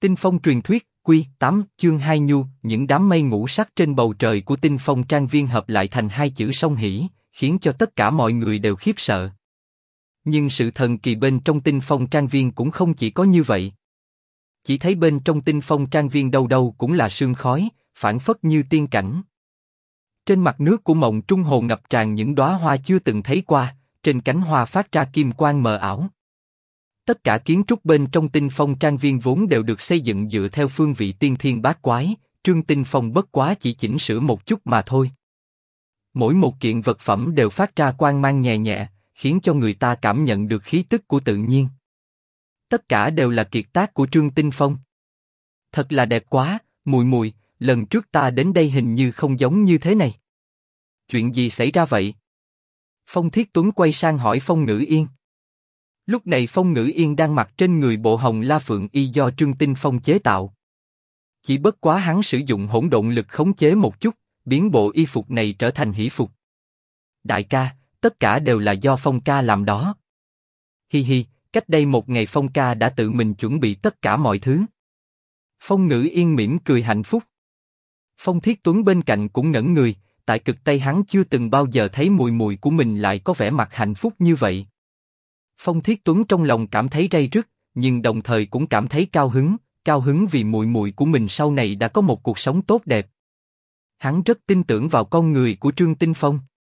Tinh phong truyền thuyết, Quy 8, chương 2 nhu, những đám mây ngũ sắc trên bầu trời của Tinh Phong Trang Viên hợp lại thành hai chữ song hỷ, khiến cho tất cả mọi người đều khiếp sợ. Nhưng sự thần kỳ bên trong Tinh Phong Trang Viên cũng không chỉ có như vậy. Chỉ thấy bên trong Tinh Phong Trang Viên đâu đâu cũng là sương khói, phảng phất như tiên cảnh. Trên mặt nước của Mộng Trung Hồ ngập tràn những đóa hoa chưa từng thấy qua, trên cánh hoa phát ra kim quang mờ ảo. Tất cả kiến trúc bên trong Tinh Phong Trang Viên vốn đều được xây dựng dựa theo phương vị tiên thiên bát quái, Trương Tinh Phong bất quá chỉ chỉnh sửa một chút mà thôi. Mỗi một kiện vật phẩm đều phát ra quang mang nhẹ nhẹ, khiến cho người ta cảm nhận được khí tức của tự nhiên. Tất cả đều là kiệt tác của Trương Tinh Phong. Thật là đẹp quá, mùi mùi, lần trước ta đến đây hình như không giống như thế này. Chuyện gì xảy ra vậy? Phong Thiết Tuấn quay sang hỏi Phong Ngữ Yên. Lúc này Phong Ngữ Yên đang mặc trên người bộ hồng La Phượng y do Trương Tinh Phong chế tạo. Chỉ bất quá hắn sử dụng hỗn độn lực khống chế một chút, biến bộ y phục này trở thành hỷ phục. Đại ca, tất cả đều là do Phong ca làm đó. Hi hi, cách đây một ngày Phong ca đã tự mình chuẩn bị tất cả mọi thứ. Phong Ngữ Yên mỉm cười hạnh phúc. Phong Thiết Tuấn bên cạnh cũng ngẩn người, tại cực Tây hắn chưa từng bao giờ thấy mùi mùi của mình lại có vẻ mặt hạnh phúc như vậy. Phong Thiết Tuấn trong lòng cảm thấy ray rứt, nhưng đồng thời cũng cảm thấy cao hứng vì mùi mùi của mình sau này đã có một cuộc sống tốt đẹp. Hắn rất tin tưởng vào con người của Trương Tinh Phong.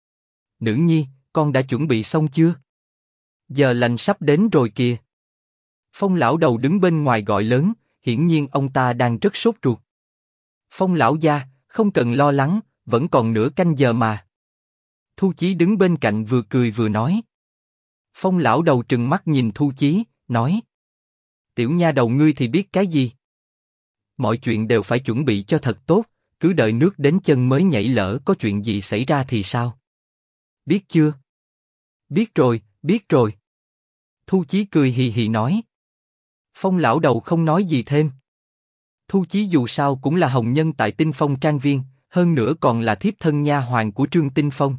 Nữ nhi, con đã chuẩn bị xong chưa? Giờ lành sắp đến rồi kìa. Phong lão đầu đứng bên ngoài gọi lớn, hiển nhiên ông ta đang rất sốt ruột. Phong lão gia, không cần lo lắng, vẫn còn nửa canh giờ mà. Thu Chí đứng bên cạnh vừa cười vừa nói. Phong lão đầu trừng mắt nhìn Thu Chí, nói: Tiểu nha đầu ngươi thì biết cái gì? Mọi chuyện đều phải chuẩn bị cho thật tốt, cứ đợi nước đến chân mới nhảy, lỡ có chuyện gì xảy ra thì sao? Biết chưa? Biết rồi, biết rồi. Thu Chí cười hì hì nói. Phong lão đầu không nói gì thêm. Thu Chí dù sao cũng là hồng nhân tại Tinh Phong Trang Viên, hơn nữa còn là thiếp thân nha hoàn của Trương Tinh Phong.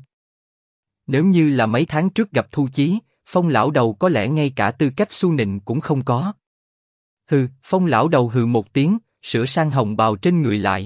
Nếu như là mấy tháng trước gặp Thu Chí, Phong lão đầu có lẽ ngay cả tư cách xu nịnh cũng không có. Hừ, Phong lão đầu hừ một tiếng, sửa sang hồng bào trên người lại.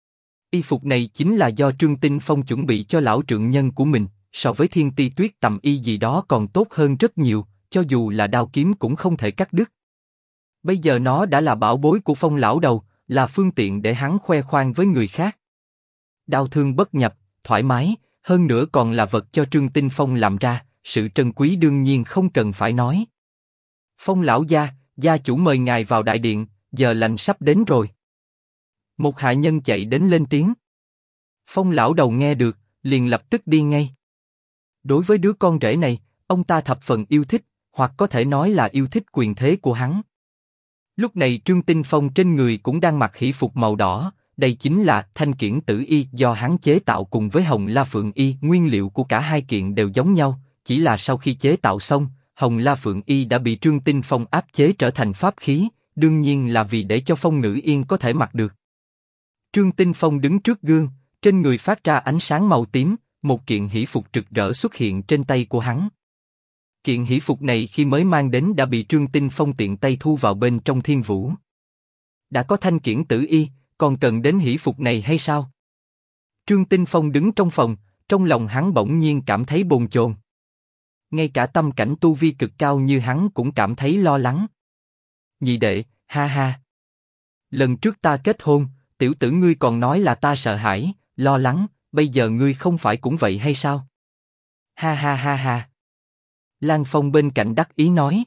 Y phục này chính là do Trương Tinh Phong chuẩn bị cho lão trượng nhân của mình, so với Thiên Ti Tuyết tầm y gì đó còn tốt hơn rất nhiều, cho dù là đao kiếm cũng không thể cắt đứt. Bây giờ nó đã là bảo bối của Phong lão đầu, là phương tiện để hắn khoe khoang với người khác. Đao thương bất nhập, thoải mái, hơn nữa còn là vật cho Trương Tinh Phong làm ra, sự trân quý đương nhiên không cần phải nói. Phong lão gia, gia chủ mời ngài vào đại điện, giờ lành sắp đến rồi. Một hạ nhân chạy đến lên tiếng. Phong lão đầu nghe được, liền lập tức đi ngay. Đối với đứa con rể này, ông ta thập phần yêu thích, hoặc có thể nói là yêu thích quyền thế của hắn. Lúc này Trương Tinh Phong trên người cũng đang mặc hỷ phục màu đỏ, đây chính là thanh kiển tử y do hắn chế tạo cùng với hồng La Phượng y, nguyên liệu của cả hai kiện đều giống nhau, chỉ là sau khi chế tạo xong, hồng La Phượng y đã bị Trương Tinh Phong áp chế trở thành pháp khí, đương nhiên là vì để cho Phong Ngữ Yên có thể mặc được. Trương Tinh Phong đứng trước gương, trên người phát ra ánh sáng màu tím, một kiện hỷ phục rực rỡ xuất hiện trên tay của hắn. Kiện hỷ phục này khi mới mang đến đã bị Trương Tinh Phong tiện tay thu vào bên trong thiên vũ. Đã có thanh kiển tử y, còn cần đến hỷ phục này hay sao? Trương Tinh Phong đứng trong phòng, trong lòng hắn bỗng nhiên cảm thấy bồn chồn. Ngay cả tâm cảnh tu vi cực cao như hắn cũng cảm thấy lo lắng. Nhị đệ, ha ha. Lần trước ta kết hôn, tiểu tử ngươi còn nói là ta sợ hãi, lo lắng, bây giờ ngươi không phải cũng vậy hay sao? Ha ha ha ha. Lan Phong bên cạnh đắc ý nói.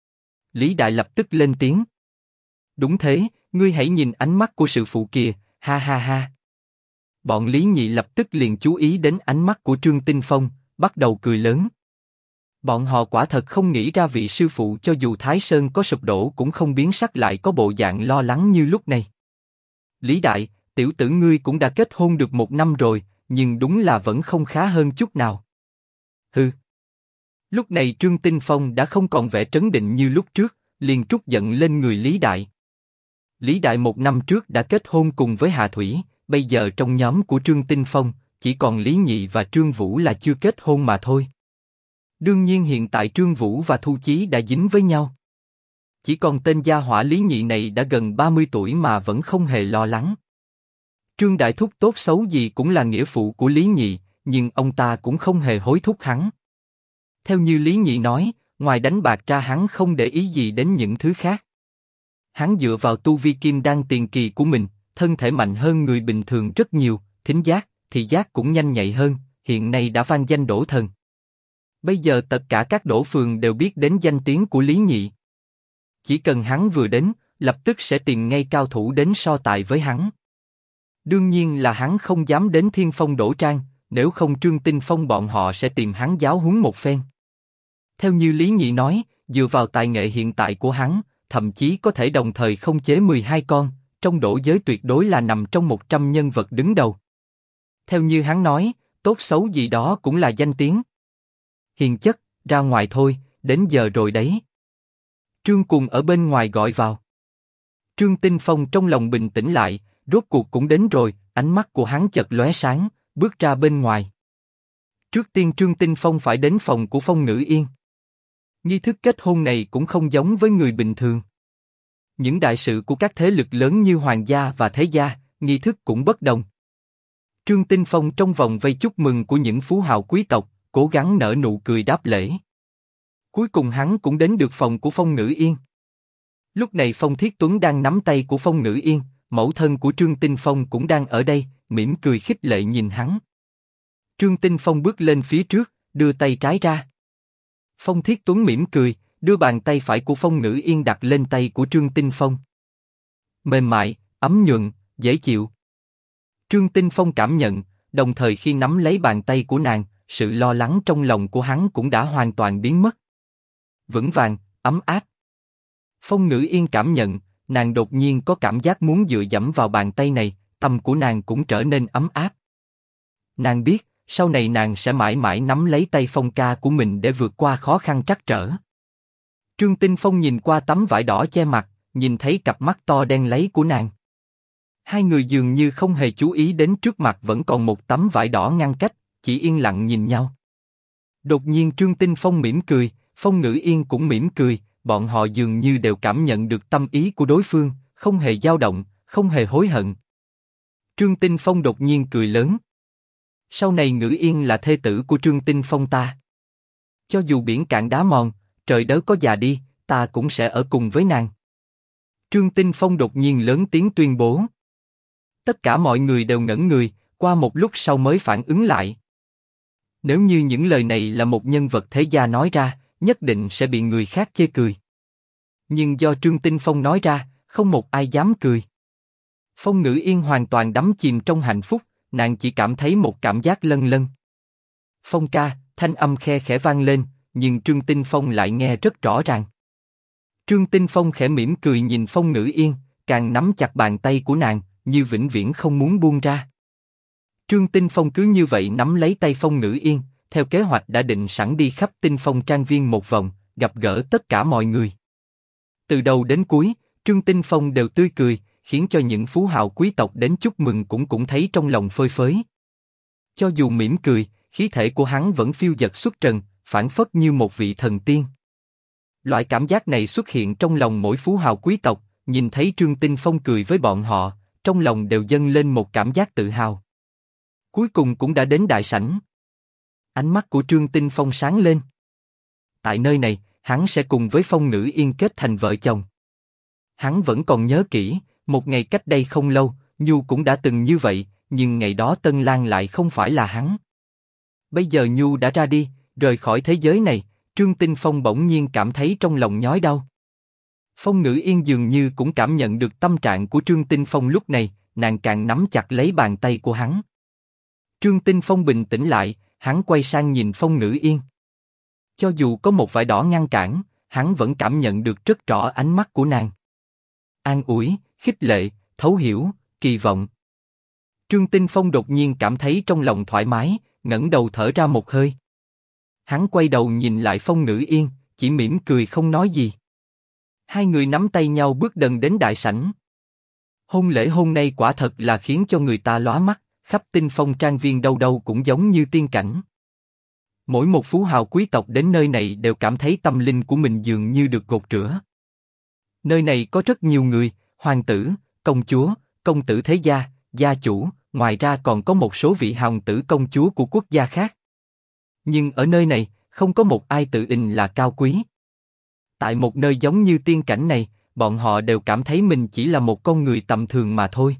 Lý Đại lập tức lên tiếng. Đúng thế, ngươi hãy nhìn ánh mắt của sự phụ kìa, ha ha ha. Bọn Lý Nhị lập tức liền chú ý đến ánh mắt của Trương Tinh Phong, bắt đầu cười lớn. Bọn họ quả thật không nghĩ ra vị sư phụ cho dù Thái Sơn có sụp đổ cũng không biến sắc lại có bộ dạng lo lắng như lúc này. Lý Đại, tiểu tử ngươi cũng đã kết hôn được 1 năm rồi, nhưng đúng là vẫn không khá hơn chút nào. Hừ. Lúc này Trương Tinh Phong đã không còn vẻ trấn định như lúc trước, liền trút giận lên người Lý Đại. Lý Đại 1 năm trước đã kết hôn cùng với Hà Thủy, bây giờ trong nhóm của Trương Tinh Phong, chỉ còn Lý Nhị và Trương Vũ là chưa kết hôn mà thôi. Đương nhiên hiện tại Trương Vũ và Thu Chí đã dính với nhau. Chỉ còn tên gia hỏa Lý Nhị này đã gần 30 tuổi mà vẫn không hề lo lắng. Trương Đại Thúc tốt xấu gì cũng là nghĩa phụ của Lý Nhị, nhưng ông ta cũng không hề hối thúc hắn. Theo như Lý Nhị nói, ngoài đánh bạc ra hắn không để ý gì đến những thứ khác. Hắn dựa vào tu vi kim đan tiền kỳ của mình, thân thể mạnh hơn người bình thường rất nhiều, thính giác, thị giác cũng nhanh nhạy hơn, hiện nay đã vang danh đổ thần. Bây giờ tất cả các đổ phường đều biết đến danh tiếng của Lý Nhị. Chỉ cần hắn vừa đến, lập tức sẽ tìm ngay cao thủ đến so tài với hắn. Đương nhiên là hắn không dám đến Thiên Phong Đỗ Trang, nếu không Trương Tinh Phong bọn họ sẽ tìm hắn giáo huấn một phen. Theo như Lý Nhị nói, dựa vào tài nghệ hiện tại của hắn, thậm chí có thể đồng thời khống chế 12 con, trong đổ giới tuyệt đối là nằm trong 100 nhân vật đứng đầu. Theo như hắn nói, tốt xấu gì đó cũng là danh tiếng. Hiền chất, ra ngoài thôi, đến giờ rồi đấy. Trương Cùng ở bên ngoài gọi vào. Trương Tinh Phong trong lòng bình tĩnh lại, rốt cuộc cũng đến rồi, ánh mắt của hắn chợt lóe sáng, bước ra bên ngoài. Trước tiên Trương Tinh Phong phải đến phòng của Phong Ngữ Yên. Nghi thức kết hôn này cũng không giống với người bình thường. Những đại sự của các thế lực lớn như hoàng gia và thế gia, nghi thức cũng bất đồng. Trương Tinh Phong trong vòng vây chúc mừng của những phú hào quý tộc, cố gắng nở nụ cười đáp lễ. Cuối cùng hắn cũng đến được phòng của Phong Ngữ Yên. Lúc này Phong Thiết Tuấn đang nắm tay của Phong Ngữ Yên, mẫu thân của Trương Tinh Phong cũng đang ở đây, mỉm cười khích lệ nhìn hắn. Trương Tinh Phong bước lên phía trước, đưa tay trái ra. Phong Thiết Tuấn mỉm cười, đưa bàn tay phải của Phong Ngữ Yên đặt lên tay của Trương Tinh Phong. Mềm mại, ấm nhuận, dễ chịu. Trương Tinh Phong cảm nhận, đồng thời khi nắm lấy bàn tay của nàng, sự lo lắng trong lòng của hắn cũng đã hoàn toàn biến mất. Vững vàng, ấm áp. Phong Ngữ Yên cảm nhận, nàng đột nhiên có cảm giác muốn dựa dẫm vào bàn tay này, tâm của nàng cũng trở nên ấm áp. Nàng biết, sau này nàng sẽ mãi mãi nắm lấy tay Phong ca của mình để vượt qua khó khăn trắc trở. Trương Tinh Phong nhìn qua tấm vải đỏ che mặt, nhìn thấy cặp mắt to đen láy của nàng. Hai người dường như không hề chú ý đến trước mặt vẫn còn một tấm vải đỏ ngăn cách, chỉ yên lặng nhìn nhau. Đột nhiên Trương Tinh Phong mỉm cười, Phong Ngữ Yên cũng mỉm cười, bọn họ dường như đều cảm nhận được tâm ý của đối phương, không hề dao động, không hề hối hận. Trương Tinh Phong đột nhiên cười lớn. Sau này Ngữ Yên là thê tử của Trương Tinh Phong ta. Cho dù biển cạn đá mòn, trời đớ có già đi, ta cũng sẽ ở cùng với nàng. Trương Tinh Phong đột nhiên lớn tiếng tuyên bố. Tất cả mọi người đều ngẩn người, qua một lúc sau mới phản ứng lại. Nếu như những lời này là một nhân vật thế gia nói ra, nhất định sẽ bị người khác chê cười. Nhưng do Trương Tinh Phong nói ra, không một ai dám cười. Phong Ngữ Yên hoàn toàn đắm chìm trong hạnh phúc, nàng chỉ cảm thấy một cảm giác lân lân. Phong ca, thanh âm khe khẽ vang lên, nhưng Trương Tinh Phong lại nghe rất rõ ràng. Trương Tinh Phong khẽ mỉm cười nhìn Phong Ngữ Yên, càng nắm chặt bàn tay của nàng, như vĩnh viễn không muốn buông ra. Trương Tinh Phong cứ như vậy nắm lấy tay Phong Ngữ Yên, theo kế hoạch đã định sẵn đi khắp Tinh Phong Trang Viên một vòng, gặp gỡ tất cả mọi người. Từ đầu đến cuối, Trương Tinh Phong đều tươi cười, khiến cho những phú hào quý tộc đến chúc mừng cũng thấy trong lòng phơi phới. Cho dù mỉm cười, khí thể của hắn vẫn phiêu dật xuất trần, phảng phất như một vị thần tiên. Loại cảm giác này xuất hiện trong lòng mỗi phú hào quý tộc, nhìn thấy Trương Tinh Phong cười với bọn họ, trong lòng đều dâng lên một cảm giác tự hào. Cuối cùng cũng đã đến đại sảnh. Ánh mắt của Trương Tinh Phong sáng lên. Tại nơi này, hắn sẽ cùng với Phong Ngữ Yên kết thành vợ chồng. Hắn vẫn còn nhớ kỹ, một ngày cách đây không lâu, Nhu cũng đã từng như vậy, nhưng ngày đó Tân Lang lại không phải là hắn. Bây giờ Nhu đã ra đi, rời khỏi thế giới này, Trương Tinh Phong bỗng nhiên cảm thấy trong lòng nhói đau. Phong Ngữ Yên dường như cũng cảm nhận được tâm trạng của Trương Tinh Phong lúc này, nàng càng nắm chặt lấy bàn tay của hắn. Trương Tinh Phong bình tĩnh lại, hắn quay sang nhìn Phong Ngữ Yên. Cho dù có một vải đỏ ngăn cản, hắn vẫn cảm nhận được rất rõ ánh mắt của nàng. An ủi, khích lệ, thấu hiểu, kỳ vọng. Trương Tinh Phong đột nhiên cảm thấy trong lòng thoải mái, ngẩng đầu thở ra một hơi. Hắn quay đầu nhìn lại Phong Ngữ Yên, chỉ mỉm cười không nói gì. Hai người nắm tay nhau bước dần đến đại sảnh. Hôn lễ hôm nay quả thật là khiến cho người ta lóa mắt, khắp Tinh Phong Trang Viên đâu đâu cũng giống như tiên cảnh. Mỗi một phú hào quý tộc đến nơi này đều cảm thấy tâm linh của mình dường như được gột rửa. Nơi này có rất nhiều người, hoàng tử, công chúa, công tử thế gia, gia chủ, ngoài ra còn có một số vị hoàng tử công chúa của quốc gia khác. Nhưng ở nơi này, không có một ai tự in là cao quý. Tại một nơi giống như tiên cảnh này, bọn họ đều cảm thấy mình chỉ là một con người tầm thường mà thôi.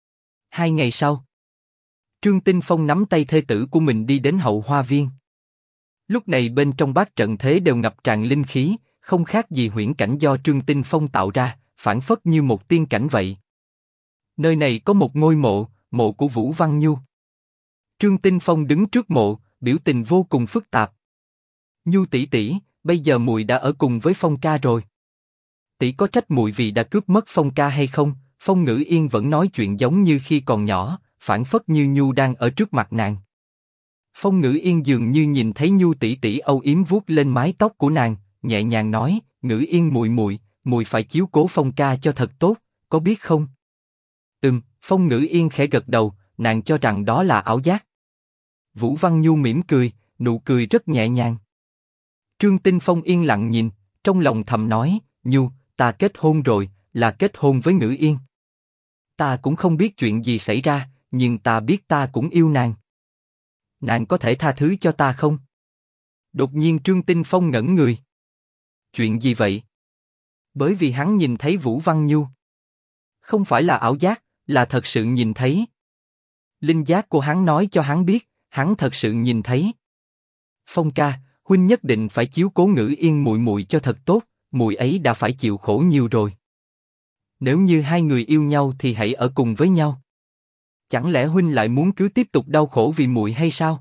2 ngày sau, Trương Tinh Phong nắm tay thê tử của mình đi đến hậu hoa viên. Lúc này bên trong bát trận thế đều ngập tràn linh khí, không khác gì huyễn cảnh do Trương Tinh Phong tạo ra, phảng phất như một tiên cảnh vậy. Nơi này có một ngôi mộ, mộ của Vũ Văn Nhu. Trương Tinh Phong đứng trước mộ, biểu tình vô cùng phức tạp. Nhu tỷ tỷ, bây giờ muội đã ở cùng với Phong ca rồi. Tỷ có trách muội vì đã cướp mất Phong ca hay không? Phong Ngữ Yên vẫn nói chuyện giống như khi còn nhỏ, phảng phất như Nhu đang ở trước mặt nàng. Phong Ngữ Yên dường như nhìn thấy Nhu tỷ tỷ âu yếm vuốt lên mái tóc của nàng, nhẹ nhàng nói, Ngữ Yên muội muội, muội phải chiếu cố Phong ca cho thật tốt, có biết không? Phong Ngữ Yên khẽ gật đầu, nàng cho rằng đó là ảo giác. Vũ Văn Nhu mỉm cười, nụ cười rất nhẹ nhàng. Trương Tinh Phong yên lặng nhìn, trong lòng thầm nói, Nhu, ta kết hôn rồi, là kết hôn với Ngữ Yên. Ta cũng không biết chuyện gì xảy ra, nhưng ta biết ta cũng yêu nàng. Nàng có thể tha thứ cho ta không? Đột nhiên Trương Tinh Phong ngẩn người. Chuyện gì vậy? Bởi vì hắn nhìn thấy Vũ Văn Nhu. Không phải là ảo giác, là thật sự nhìn thấy. Linh giác của hắn nói cho hắn biết, hắn thật sự nhìn thấy. Phong ca, huynh nhất định phải chiếu cố Ngữ Yên muội muội cho thật tốt, muội ấy đã phải chịu khổ nhiều rồi. Nếu như hai người yêu nhau thì hãy ở cùng với nhau. Chẳng lẽ huynh lại muốn cứ tiếp tục đau khổ vì muội hay sao?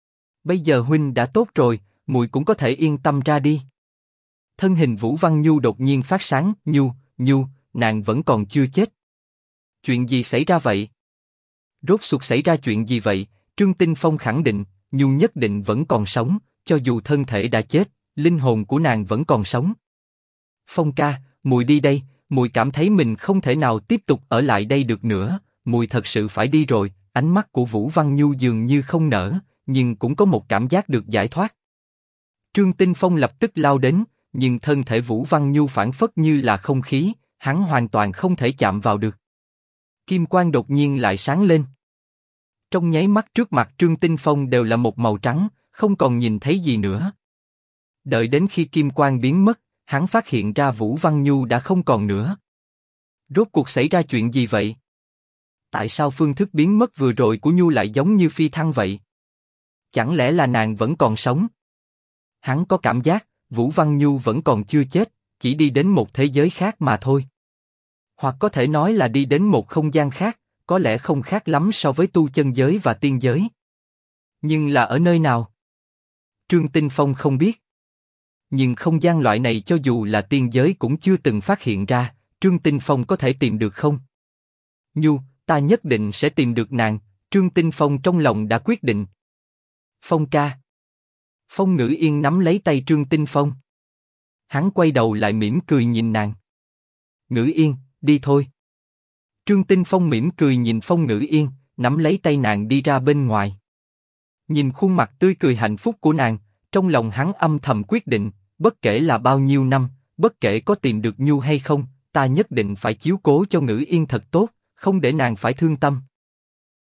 Bây giờ huynh đã tốt rồi, muội cũng có thể yên tâm ra đi. Thân hình Vũ Văn Nhu đột nhiên phát sáng, Nhu, nàng vẫn còn chưa chết. Chuyện gì xảy ra vậy? Rốt cuộc xảy ra chuyện gì vậy? Trương Tinh Phong khẳng định, Nhu nhất định vẫn còn sống, cho dù thân thể đã chết, linh hồn của nàng vẫn còn sống. Phong ca, muội đi đây, muội cảm thấy mình không thể nào tiếp tục ở lại đây được nữa, muội thật sự phải đi rồi. Ánh mắt của Vũ Văn Nhu dường như không nở, nhưng cũng có một cảm giác được giải thoát. Trương Tinh Phong lập tức lao đến, nhưng thân thể Vũ Văn Nhu phảng phất như là không khí, hắn hoàn toàn không thể chạm vào được. Kim quang đột nhiên lại sáng lên. Trong nháy mắt trước mặt Trương Tinh Phong đều là một màu trắng, không còn nhìn thấy gì nữa. Đợi đến khi kim quang biến mất, hắn phát hiện ra Vũ Văn Nhu đã không còn nữa. Rốt cuộc xảy ra chuyện gì vậy? Tại sao phương thức biến mất vừa rồi của Nhu lại giống như phi thăng vậy? Chẳng lẽ là nàng vẫn còn sống? Hắn có cảm giác, Vũ Văn Nhu vẫn còn chưa chết, chỉ đi đến một thế giới khác mà thôi. Hoặc có thể nói là đi đến một không gian khác, có lẽ không khác lắm so với tu chân giới và tiên giới. Nhưng là ở nơi nào? Trương Tinh Phong không biết. Nhưng không gian loại này cho dù là tiên giới cũng chưa từng phát hiện ra, Trương Tinh Phong có thể tìm được không? Nhu, ta nhất định sẽ tìm được nàng, Trương Tinh Phong trong lòng đã quyết định. Phong ca. Phong Ngữ Yên nắm lấy tay Trương Tinh Phong. Hắn quay đầu lại mỉm cười nhìn nàng. Ngữ Yên, đi thôi. Trương Tinh Phong mỉm cười nhìn Phong Ngữ Yên, nắm lấy tay nàng đi ra bên ngoài. Nhìn khuôn mặt tươi cười hạnh phúc của nàng, trong lòng hắn âm thầm quyết định, bất kể là bao nhiêu năm, bất kể có tìm được Nhu hay không, ta nhất định phải chiếu cố cho Ngữ Yên thật tốt, không để nàng phải thương tâm.